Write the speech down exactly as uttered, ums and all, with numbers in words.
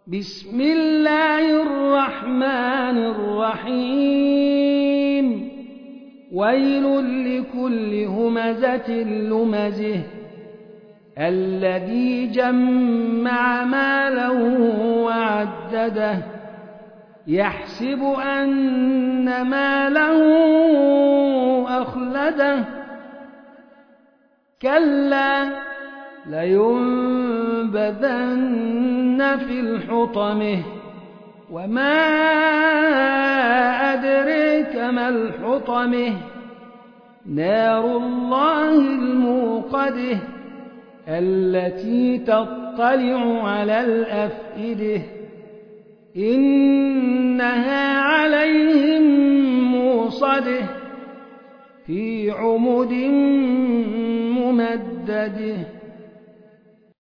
بسم الله الرحمن الرحيم ويل لكل همزة لمزه الذي جمع مالا وعدده يحسب أن ماله أخلده كلا لينبذن في الحطمة وما أدريك ما الحطمة نار الله الموقدة التي تطلع على الأفئدة إنها عليهم موصدة في عمد ممدده